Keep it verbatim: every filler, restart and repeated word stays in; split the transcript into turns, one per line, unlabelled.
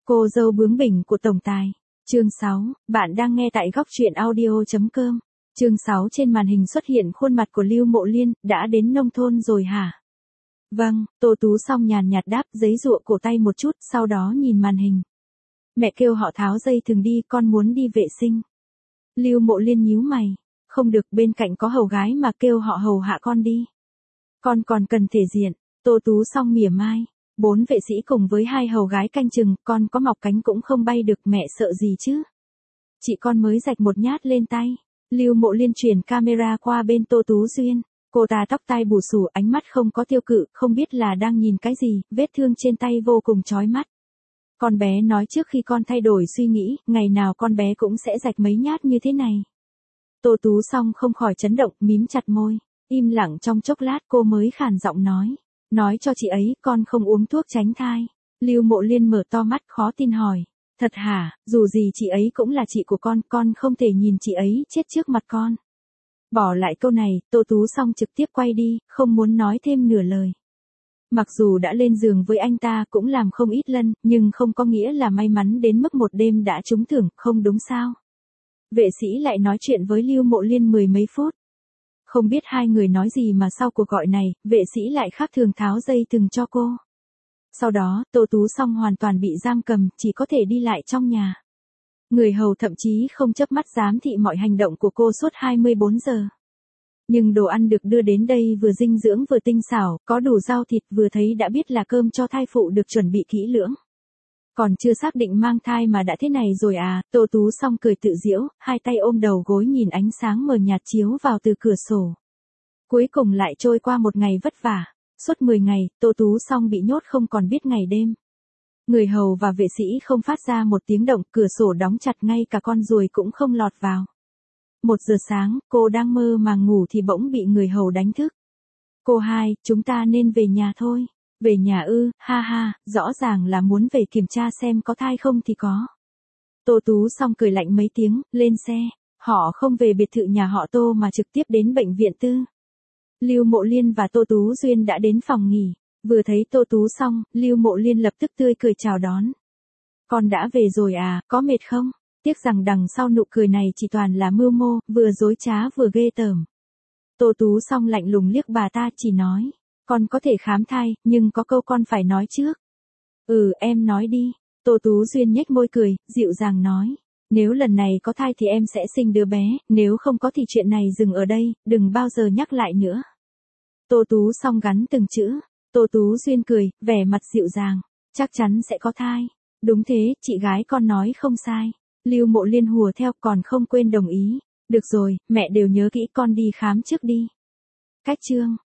Cô dâu bướng bỉnh của tổng tài. Chương sáu, bạn đang nghe tại góc truyện audio chấm com. Chương sáu trên màn hình xuất hiện khuôn mặt của Lưu Mộ Liên, đã đến nông thôn rồi hả? Vâng, Tô Tú Song nhàn nhạt đáp, giấy giụa cổ tay một chút, sau đó nhìn màn hình. Mẹ kêu họ tháo dây thừng đi, con muốn đi vệ sinh. Lưu Mộ Liên nhíu mày, không được, bên cạnh có hầu gái mà, kêu họ hầu hạ con đi. Con còn cần thể diện. Tô Tú Song mỉa mai. Bốn vệ sĩ cùng với hai hầu gái canh chừng, con có mọc cánh cũng không bay được, mẹ sợ gì chứ? Chị con mới rạch một nhát lên tay. Lưu Mộ Liên chuyển camera qua bên Tô Tú Duyên. Cô ta tóc tai bù xù, ánh mắt không có tiêu cự, không biết là đang nhìn cái gì, vết thương trên tay vô cùng chói mắt. Con bé nói trước khi con thay đổi suy nghĩ, ngày nào con bé cũng sẽ rạch mấy nhát như thế này. Tô Tú Song không khỏi chấn động, mím chặt môi. Im lặng trong chốc lát cô mới khàn giọng nói. Nói cho chị ấy, con không uống thuốc tránh thai. Lưu Mộ Liên mở to mắt khó tin hỏi. Thật hả, dù gì chị ấy cũng là chị của con, con không thể nhìn chị ấy chết trước mặt con. Bỏ lại câu này, Tô Tú Song trực tiếp quay đi, không muốn nói thêm nửa lời. Mặc dù đã lên giường với anh ta cũng làm không ít lần, nhưng không có nghĩa là may mắn đến mức một đêm đã trúng thưởng, không đúng sao? Vệ sĩ lại nói chuyện với Lưu Mộ Liên mười mấy phút. Không biết hai người nói gì mà sau cuộc gọi này, vệ sĩ lại khác thường tháo dây thừng cho cô. Sau đó, Tô Tú Song hoàn toàn bị giam cầm, chỉ có thể đi lại trong nhà. Người hầu thậm chí không chớp mắt giám thị mọi hành động của cô suốt hai mươi bốn giờ. Nhưng đồ ăn được đưa đến đây vừa dinh dưỡng vừa tinh xảo, có đủ rau thịt, vừa thấy đã biết là cơm cho thai phụ được chuẩn bị kỹ lưỡng. Còn chưa xác định mang thai mà đã thế này rồi à? Tô Tú Song cười tự giễu, hai tay ôm đầu gối nhìn ánh sáng mờ nhạt chiếu vào từ cửa sổ. Cuối cùng lại trôi qua một ngày vất vả. Suốt mười ngày, Tô Tú Song bị nhốt không còn biết ngày đêm. Người hầu và vệ sĩ không phát ra một tiếng động, cửa sổ đóng chặt, ngay cả con ruồi cũng không lọt vào. Một giờ sáng, cô đang mơ màng ngủ thì bỗng bị người hầu đánh thức. Cô hai, chúng ta nên về nhà thôi. Về nhà ư, ha ha, rõ ràng là muốn về kiểm tra xem có thai không thì có. Tô Tú Song cười lạnh mấy tiếng, lên xe. Họ không về biệt thự nhà họ Tô mà trực tiếp đến bệnh viện tư. Lưu Mộ Liên và Tô Tú Duyên đã đến phòng nghỉ. Vừa thấy Tô Tú Song, Lưu Mộ Liên lập tức tươi cười chào đón. Con đã về rồi à, có mệt không? Tiếc rằng đằng sau nụ cười này chỉ toàn là mưu mô, vừa dối trá vừa ghê tởm. Tô Tú Song lạnh lùng liếc bà ta, chỉ nói. Con có thể khám thai, nhưng có câu con phải nói trước. Ừ, em nói đi. Tô Tú Duyên nhếch môi cười, dịu dàng nói. Nếu lần này có thai thì em sẽ sinh đứa bé, nếu không có thì chuyện này dừng ở đây, đừng bao giờ nhắc lại nữa. Tô Tú Song gắn từng chữ. Tô Tú Duyên cười, vẻ mặt dịu dàng. Chắc chắn sẽ có thai. Đúng thế, chị gái con nói không sai. Lưu Mộ Liên hùa theo, còn không quên đồng ý. Được rồi, mẹ đều nhớ kỹ, con đi khám trước đi. Cách chương.